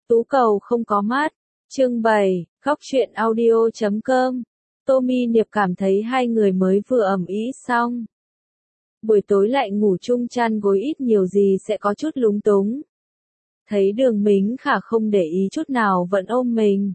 Tú cầu không có mắt. Chương 7, Góc truyện audio.com. Tommy Niệp cảm thấy hai người mới vừa ầm ĩ xong. Buổi tối lại ngủ chung chăn gối ít nhiều gì sẽ có chút lúng túng. Thấy Đường Mính Khả không để ý chút nào vẫn ôm mình.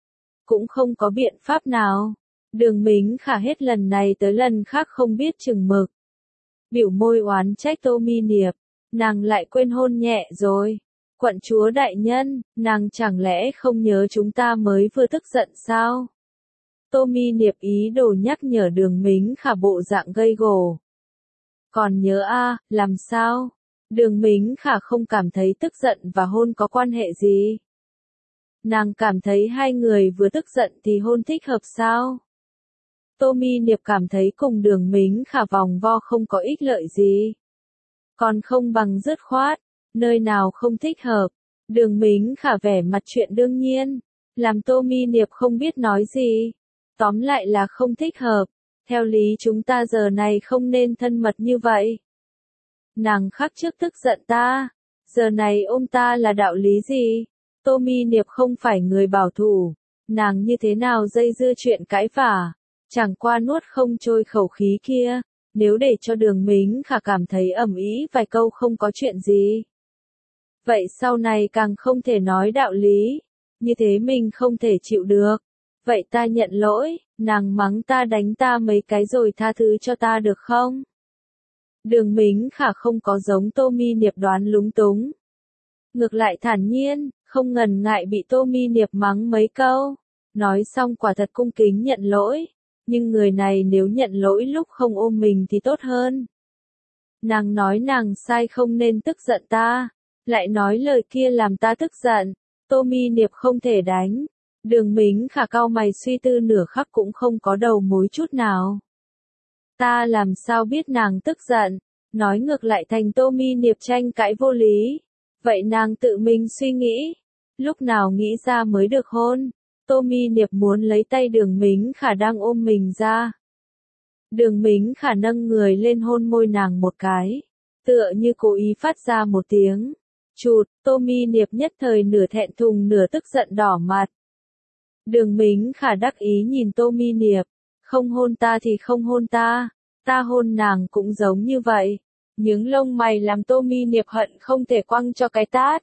Cũng không có biện pháp nào. Đường Mính Khả hết lần này tới lần khác không biết chừng mực. Biểu môi oán trách Tommy Niệp. Nàng lại quên hôn nhẹ rồi. Quận chúa đại nhân, nàng chẳng lẽ không nhớ chúng ta mới vừa tức giận sao? Tommy Niệp ý đồ nhắc nhở Đường Mính Khả bộ dạng gây gổ. Còn nhớ a, làm sao? Đường Mính Khả không cảm thấy tức giận và hôn có quan hệ gì. Nàng cảm thấy hai người vừa tức giận thì hôn thích hợp sao? Tommy Niệp cảm thấy cùng Đường Mính Khả vòng vo không có ích lợi gì. Còn không bằng dứt khoát, nơi nào không thích hợp. Đường Mính Khả vẻ mặt chuyện đương nhiên, làm Tommy Niệp không biết nói gì. Tóm lại là không thích hợp, theo lý chúng ta giờ này không nên thân mật như vậy. Nàng khắc trước tức giận ta, giờ này ôm ta là đạo lý gì? Tommy Niệp không phải người bảo thủ, nàng như thế nào dây dưa chuyện cãi vả, chẳng qua nuốt không trôi khẩu khí kia, nếu để cho Đường Mính Khả cảm thấy ầm ĩ vài câu không có chuyện gì. Vậy sau này càng không thể nói đạo lý, như thế mình không thể chịu được. Vậy ta nhận lỗi, nàng mắng ta đánh ta mấy cái rồi tha thứ cho ta được không? Đường Mính Khả không có giống Tommy Niệp đoán lúng túng. Ngược lại thản nhiên, không ngần ngại bị Tommy Niệp mắng mấy câu. Nói xong quả thật cung kính nhận lỗi. Nhưng người này nếu nhận lỗi lúc không ôm mình thì tốt hơn. Nàng nói nàng sai không nên tức giận ta. Lại nói lời kia làm ta tức giận. Tommy Niệp không thể đánh. Đường Mính Khả cau mày suy tư nửa khắc cũng không có đầu mối chút nào. Ta làm sao biết nàng tức giận, nói ngược lại thành Tommy Niệp tranh cãi vô lý. Vậy nàng tự mình suy nghĩ, lúc nào nghĩ ra mới được hôn. Tommy Niệp muốn lấy tay Đường Mính Khả đang ôm mình ra. Đường Mính Khả nâng người lên hôn môi nàng một cái, tựa như cố ý phát ra một tiếng chụt. Tommy Niệp nhất thời nửa thẹn thùng nửa tức giận đỏ mặt. Đường Mính Khả đắc ý nhìn Tommy Niệp, không hôn ta thì không hôn ta, ta hôn nàng cũng giống như vậy. Nhướng lông mày làm Tommy Niệp hận không thể quăng cho cái tát.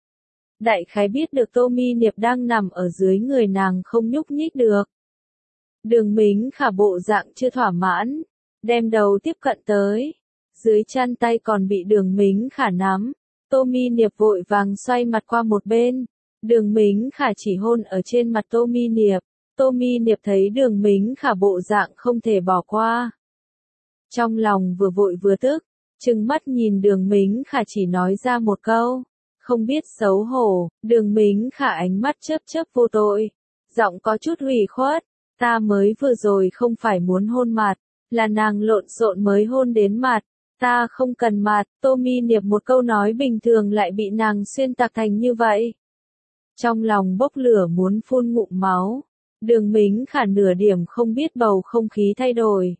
Đại khái biết được Tommy Niệp đang nằm ở dưới người nàng không nhúc nhích được. Đường Mính Khả bộ dạng chưa thỏa mãn, đem đầu tiếp cận tới. Dưới chăn tay còn bị Đường Mính Khả nắm, Tommy Niệp vội vàng xoay mặt qua một bên. Đường Mính Khả chỉ hôn ở trên mặt Tommy Niệp. Tommy Niệp thấy Đường Mính Khả bộ dạng không thể bỏ qua. Trong lòng vừa vội vừa tức, trừng mắt nhìn Đường Mính Khả chỉ nói ra một câu. Không biết xấu hổ. Đường Mính Khả ánh mắt chớp chớp vô tội. Giọng có chút ủy khuất. Ta mới vừa rồi không phải muốn hôn mặt, là nàng lộn xộn mới hôn đến mặt. Ta không cần mặt. Tommy Niệp một câu nói bình thường lại bị nàng xuyên tạc thành như vậy. Trong lòng bốc lửa muốn phun ngụm máu. Đường Mính Khả nửa điểm không biết bầu không khí thay đổi.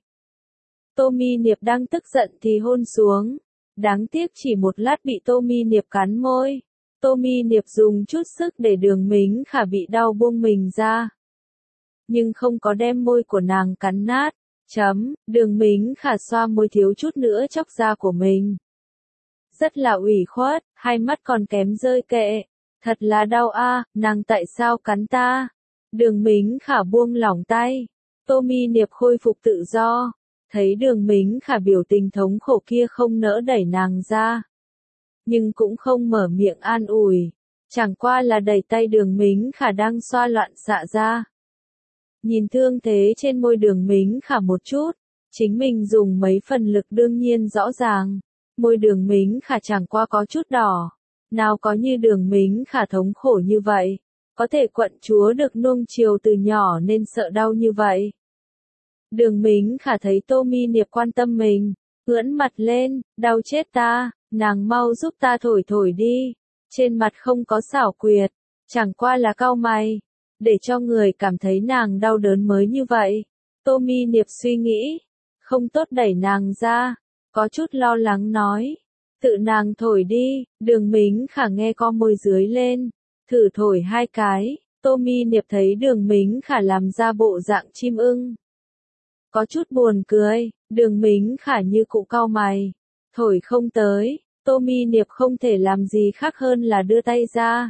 Tommy Niệp đang tức giận thì hôn xuống. Đáng tiếc chỉ một lát bị Tommy Niệp cắn môi. Tommy Niệp dùng chút sức để Đường Mính Khả bị đau buông mình ra. Nhưng không có đem môi của nàng cắn nát. Đường Mính Khả xoa môi thiếu chút nữa chóc da của mình. Rất là ủy khuất, hai mắt còn kém rơi kệ. Thật là đau a, nàng tại sao cắn ta? Đường Mính Khả buông lỏng tay. Tommy Niệp khôi phục tự do. Thấy Đường Mính Khả biểu tình thống khổ kia không nỡ đẩy nàng ra. Nhưng cũng không mở miệng an ủi. Chẳng qua là đẩy tay Đường Mính Khả đang xoa loạn xạ ra. Nhìn thương thế trên môi Đường Mính Khả một chút. Chính mình dùng mấy phần lực đương nhiên rõ ràng. Môi Đường Mính Khả chẳng qua có chút đỏ. Nào có như Đường Mính Khả thống khổ như vậy. Có thể quận chúa được nuông chiều từ nhỏ nên sợ đau như vậy. Đường Mính Khả thấy Tommy Niệp quan tâm mình, ưỡn mặt lên, đau chết ta, nàng mau giúp ta thổi thổi đi. Trên mặt không có xảo quyệt, chẳng qua là cau mày, để cho người cảm thấy nàng đau đớn mới như vậy. Tommy Niệp suy nghĩ, không tốt đẩy nàng ra, có chút lo lắng nói, tự nàng thổi đi. Đường Mính Khả nghe co môi dưới lên, thử thổi hai cái, Tô Mi Niệp thấy Đường Mính Khả làm ra bộ dạng chim ưng. Có chút buồn cười, Đường Mính Khả như cụ cau mày, thổi không tới, Tô Mi Niệp không thể làm gì khác hơn là đưa tay ra.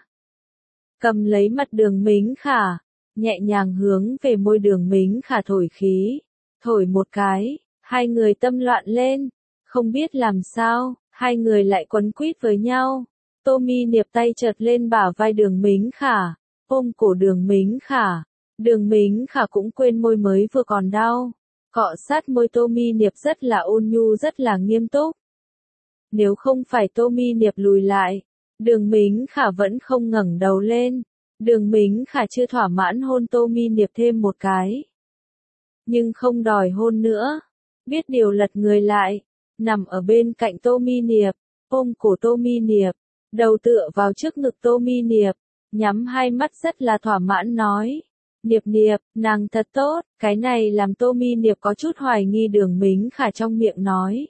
Cầm lấy mặt Đường Mính Khả, nhẹ nhàng hướng về môi Đường Mính Khả thổi khí, thổi một cái, hai người tâm loạn lên, không biết làm sao, hai người lại quấn quýt với nhau. Tô Mi Niệp tay chợt lên bả vai Đường Mính Khả, ôm cổ Đường Mính Khả. Đường Mính Khả cũng quên môi mới vừa còn đau, cọ sát môi Tô Mi Niệp rất là ôn nhu rất là nghiêm túc. Nếu không phải Tô Mi Niệp lùi lại, Đường Mính Khả vẫn không ngẩng đầu lên. Đường Mính Khả chưa thỏa mãn hôn Tô Mi Niệp thêm một cái, nhưng không đòi hôn nữa, biết điều lật người lại, nằm ở bên cạnh Tô Mi Niệp, ôm cổ Tô Mi Niệp, đầu tựa vào trước ngực Tô Mi Niệp, nhắm hai mắt rất là thỏa mãn nói. Niệp Niệp, nàng thật tốt, cái này làm Tô Mi Niệp có chút hoài nghi Đường Mính Khả trong miệng nói.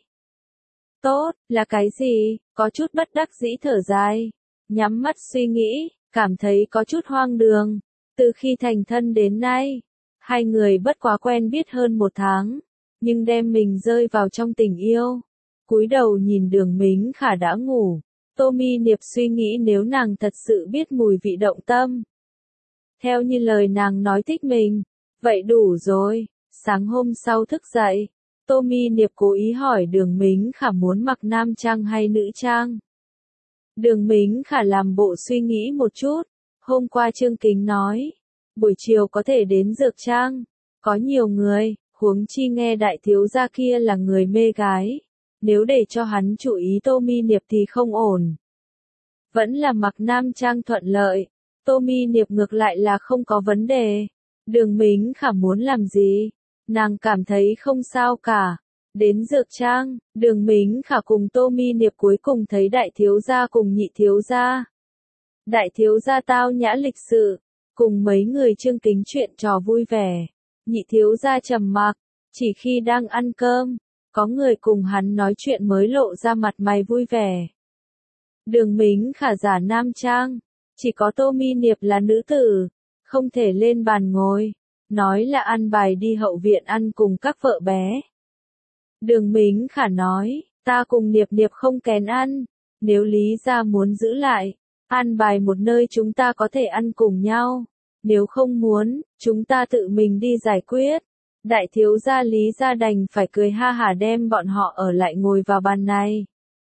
Tốt, là cái gì, có chút bất đắc dĩ thở dài, nhắm mắt suy nghĩ, cảm thấy có chút hoang đường. Từ khi thành thân đến nay, hai người bất quá quen biết hơn một tháng, nhưng đem mình rơi vào trong tình yêu. Cúi đầu nhìn Đường Mính Khả đã ngủ, Tô Mi Niệp suy nghĩ nếu nàng thật sự biết mùi vị động tâm. Theo như lời nàng nói thích mình, vậy đủ rồi. Sáng hôm sau thức dậy, Tô Mi Niệp cố ý hỏi Đường Mính Khả muốn mặc nam trang hay nữ trang. Đường Mính Khả làm bộ suy nghĩ một chút, hôm qua Trương Kính nói, buổi chiều có thể đến dược trang, có nhiều người, huống chi nghe đại thiếu gia kia là người mê gái, nếu để cho hắn chú ý Tô Mi Niệp thì không ổn. Vẫn là mặc nam trang thuận lợi, Tô Mi Niệp ngược lại là không có vấn đề. Đường Mính Khả muốn làm gì, nàng cảm thấy không sao cả. Đến dược trang, Đường Mính Khả cùng Tô Mi Niệp cuối cùng thấy đại thiếu gia cùng nhị thiếu gia. Đại thiếu gia tao nhã lịch sự, cùng mấy người Trương Kính chuyện trò vui vẻ. Nhị thiếu gia trầm mặc, chỉ khi đang ăn cơm, có người cùng hắn nói chuyện mới lộ ra mặt mày vui vẻ. Đường Mính Khả giả nam trang, chỉ có Tô Mi Niệp là nữ tử, không thể lên bàn ngồi, nói là ăn bài đi hậu viện ăn cùng các vợ bé. Đường Mính Khả nói, ta cùng Niệp Niệp không kén ăn, nếu Lý gia muốn giữ lại, ăn bài một nơi chúng ta có thể ăn cùng nhau, nếu không muốn, chúng ta tự mình đi giải quyết. Đại thiếu gia Lý gia đành phải cười ha hả đem bọn họ ở lại ngồi vào bàn này.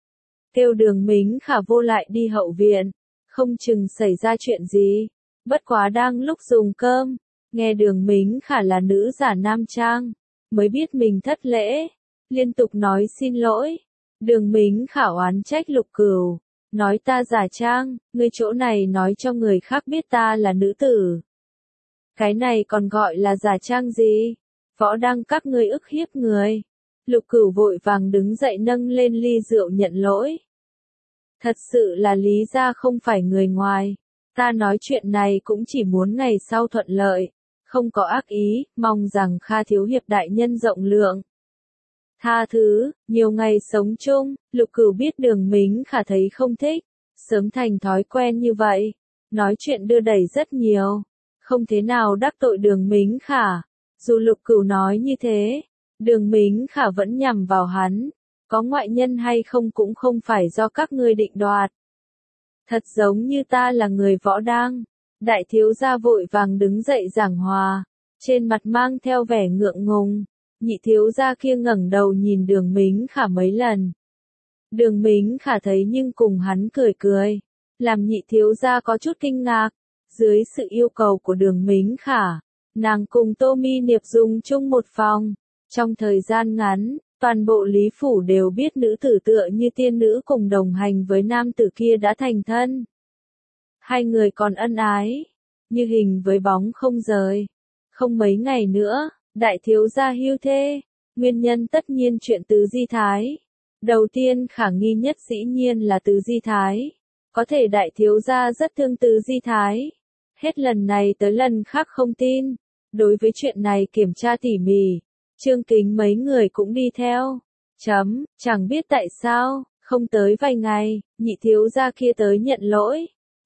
Kêu Đường Mính Khả vô lại đi hậu viện, không chừng xảy ra chuyện gì. Bất quá đang lúc dùng cơm, nghe Đường Mính Khả là nữ giả nam trang, mới biết mình thất lễ, liên tục nói xin lỗi. Đường Mính Khả oán trách Lục Cửu, nói ta giả trang, ngươi chỗ này nói cho người khác biết ta là nữ tử. Cái này còn gọi là giả trang gì? Võ đăng các ngươi ức hiếp người. Lục Cửu vội vàng đứng dậy nâng lên ly rượu nhận lỗi. Thật sự là Lý gia không phải người ngoài. Ta nói chuyện này cũng chỉ muốn ngày sau thuận lợi, không có ác ý, mong rằng Kha thiếu hiệp đại nhân rộng lượng. Tha thứ, nhiều ngày sống chung, Lục Cửu biết Đường Mính Khả thấy không thích, sớm thành thói quen như vậy, nói chuyện đưa đẩy rất nhiều, không thế nào đắc tội Đường Mính Khả. Dù Lục Cửu nói như thế, Đường Mính Khả vẫn nhằm vào hắn, có ngoại nhân hay không cũng không phải do các ngươi định đoạt. Thật giống như ta là người Võ Đang. Đại thiếu gia vội vàng đứng dậy giảng hòa, trên mặt mang theo vẻ ngượng ngùng. Nhị thiếu gia kia ngẩng đầu nhìn Đường Mính Khả mấy lần. Đường Mính Khả thấy nhưng cùng hắn cười cười, làm nhị thiếu gia có chút kinh ngạc. Dưới sự yêu cầu của Đường Mính Khả, nàng cùng Tô Mi Niệp dùng chung một phòng. Trong thời gian ngắn, toàn bộ Lý Phủ đều biết nữ tử tựa như tiên nữ cùng đồng hành với nam tử kia đã thành thân. Hai người còn ân ái, như hình với bóng không rời. Không mấy ngày nữa, đại thiếu gia hưu thê, nguyên nhân tất nhiên chuyện Tứ Di Thái. Đầu tiên khả nghi nhất dĩ nhiên là Tứ Di Thái. Có thể đại thiếu gia rất thương Tứ Di Thái. Hết lần này tới lần khác không tin. Đối với chuyện này kiểm tra tỉ mỉ, Trương Kính mấy người cũng đi theo. Chẳng biết tại sao, không tới vài ngày, nhị thiếu gia kia tới nhận lỗi.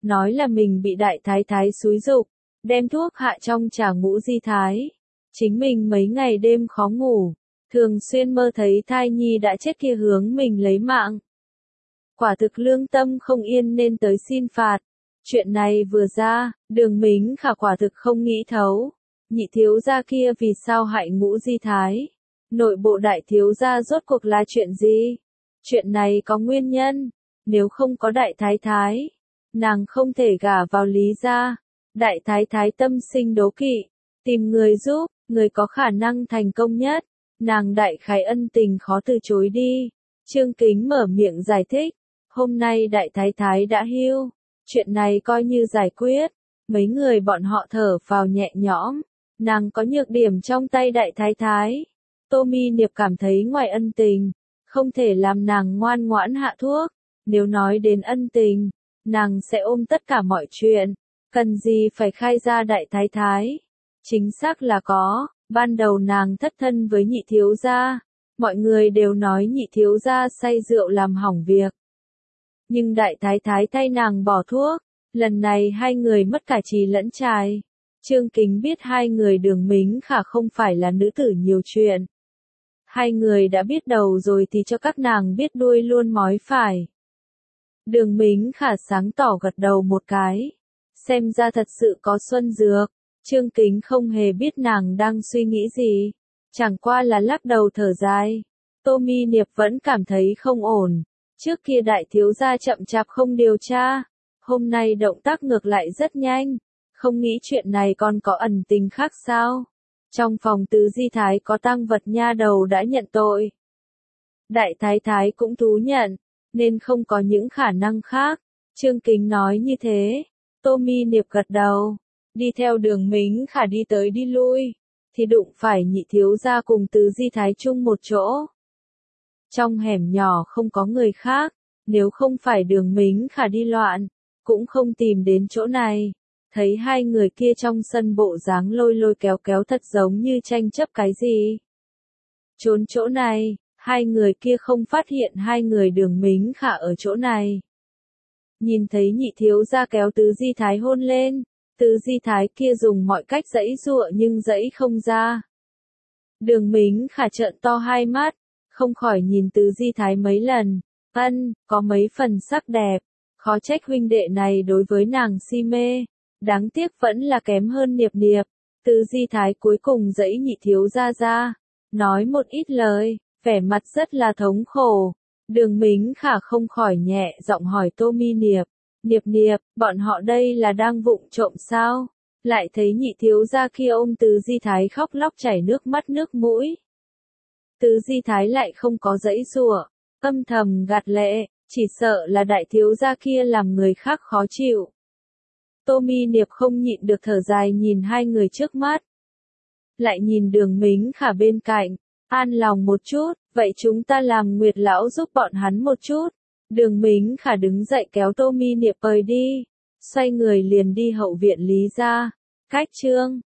nói là mình bị đại thái thái xúi giục, đem thuốc hạ trong trà Ngũ Di Thái. Chính mình mấy ngày đêm khó ngủ, thường xuyên mơ thấy thai nhi đã chết kia hướng mình lấy mạng. Quả thực lương tâm không yên nên tới xin phạt. Chuyện này vừa ra, Đường Mính Khả quả thực không nghĩ thấu. Nhị thiếu gia kia vì sao hại Ngũ Di Thái? Nội bộ đại thiếu gia rốt cuộc là chuyện gì? Chuyện này có nguyên nhân. Nếu không có đại thái thái, nàng không thể gả vào Lý gia. Đại thái thái tâm sinh đố kỵ, tìm người giúp, người có khả năng thành công nhất. Nàng đại khái ân tình khó từ chối đi. Trương Kính mở miệng giải thích. Hôm nay đại thái thái đã hưu. Chuyện này coi như giải quyết. Mấy người bọn họ thở phào nhẹ nhõm. Nàng có nhược điểm trong tay đại thái thái. Tô Mi Niệp cảm thấy ngoài ân tình, không thể làm nàng ngoan ngoãn hạ thuốc. Nếu nói đến ân tình, nàng sẽ ôm tất cả mọi chuyện. Cần gì phải khai ra đại thái thái? Chính xác là có. Ban đầu nàng thất thân với nhị thiếu gia. Mọi người đều nói nhị thiếu gia say rượu làm hỏng việc. Nhưng đại thái thái thay nàng bỏ thuốc. Lần này hai người mất cả trí lẫn trai. Trương Kính biết hai người Đường Mính Khả không phải là nữ tử nhiều chuyện. Hai người đã biết đầu rồi thì cho các nàng biết đuôi luôn mói phải. Đường Mính Khả sáng tỏ gật đầu một cái. Xem ra thật sự có xuân dược. Trương Kính không hề biết nàng đang suy nghĩ gì. Chẳng qua là lắc đầu thở dài. Tô Mi Niệp vẫn cảm thấy không ổn. Trước kia đại thiếu gia chậm chạp không điều tra. Hôm nay động tác ngược lại rất nhanh. Không nghĩ chuyện này còn có ẩn tình khác sao? Trong phòng Tứ Di Thái có tang vật nha đầu đã nhận tội. Đại thái thái cũng thú nhận, nên không có những khả năng khác. Trương Kính nói như thế. Tô Mi Niệp gật đầu. Đi theo Đường Mính Khả đi tới đi lui. Thì đụng phải nhị thiếu gia cùng Tứ Di Thái chung một chỗ. Trong hẻm nhỏ không có người khác. Nếu không phải Đường Mính Khả đi loạn, cũng không tìm đến chỗ này. Thấy hai người kia trong sân bộ dáng lôi lôi kéo kéo thật giống như tranh chấp cái gì. Trốn chỗ này, hai người kia không phát hiện hai người Đường Mính Khả ở chỗ này. Nhìn thấy nhị thiếu gia kéo Tứ Di Thái hôn lên, Tứ Di Thái kia dùng mọi cách giãy giụa nhưng giãy không ra. Đường Mính Khả trợn to hai mắt, không khỏi nhìn Tứ Di Thái mấy lần. Có mấy phần sắc đẹp, khó trách huynh đệ này đối với nàng si mê. Đáng tiếc vẫn là kém hơn Niệp Niệp. Tứ Di Thái cuối cùng giãy nhị thiếu gia ra, nói một ít lời, vẻ mặt rất là thống khổ. Đường Mính Khả không khỏi nhẹ giọng hỏi Tô Mi Niệp. Niệp Niệp, bọn họ đây là đang vụng trộm sao? Lại thấy nhị thiếu gia kia ôm Tứ Di Thái khóc lóc chảy nước mắt nước mũi. Tứ Di Thái lại không có giãy giụa, âm thầm gạt lệ, chỉ sợ là đại thiếu gia kia làm người khác khó chịu. Tô Mi Niệp không nhịn được thở dài nhìn hai người trước mắt. Lại nhìn Đường Mính Khả bên cạnh, an lòng một chút, vậy chúng ta làm Nguyệt lão giúp bọn hắn một chút. Đường Mính Khả đứng dậy kéo Tô Mi Niệp rời đi, xoay người liền đi hậu viện Lý gia. Cách chương